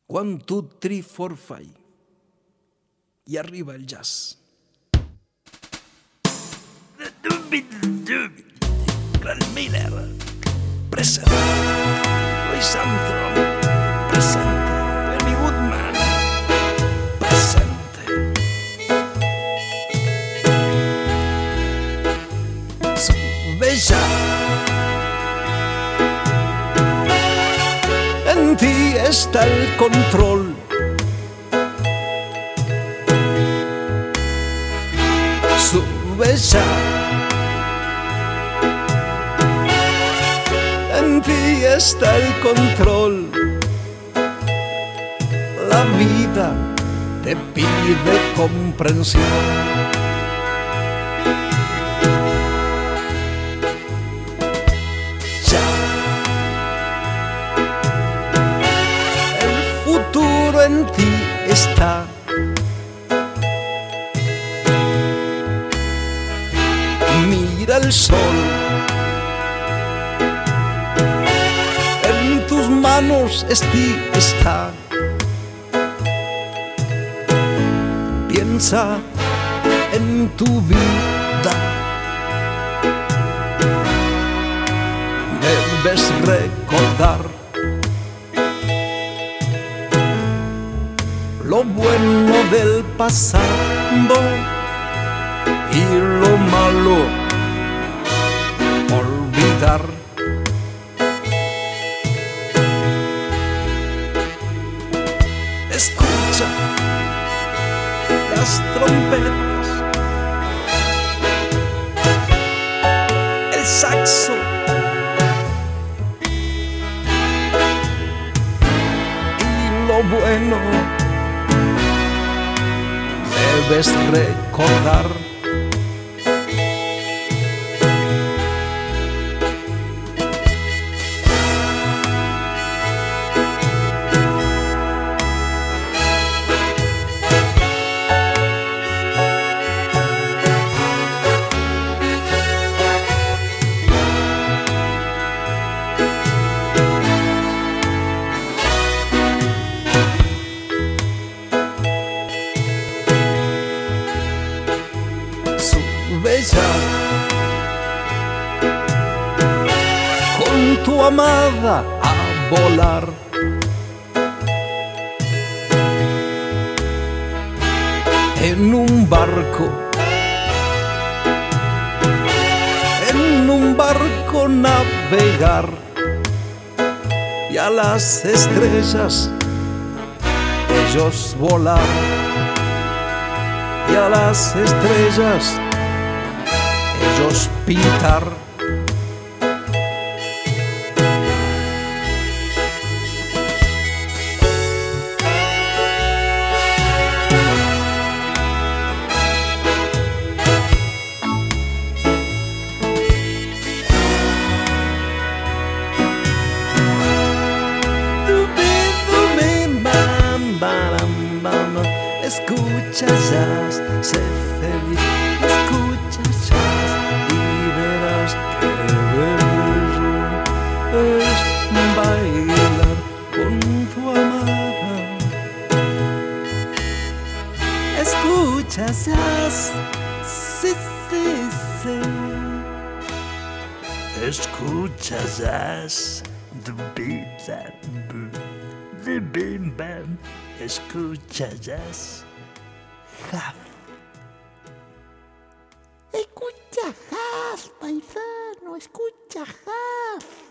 1, 2, 3, 4, 5. Y arriba el jazz. Gran Miller, presente. Louis Armstrong, presente. Benny Goodman, presente. Sube ya. En ti está el control. Sube ya. En ti está el control. La vida te pide comprensión. Ya. El futuro en ti está. Mira el sol. En tus manos está. Piensa en tu vida. Debes recordar lo bueno del pasado y lo malo olvidar. Escucha las trompetas, el saxo, y lo bueno debes recordar. Sube ya con tu amada a volar. En un barco navegar, y a las estrellas ellos volar, y a las estrellas ellos pintar. Escucha jazz, sé feliz. Escucha jazz y verás que bello es bailar con tu amada. Escucha jazz, sí, sí, sí. Escucha jazz, the bim bam. Escucha jazz. Jazz. Escucha jazz, paisano, escucha jazz.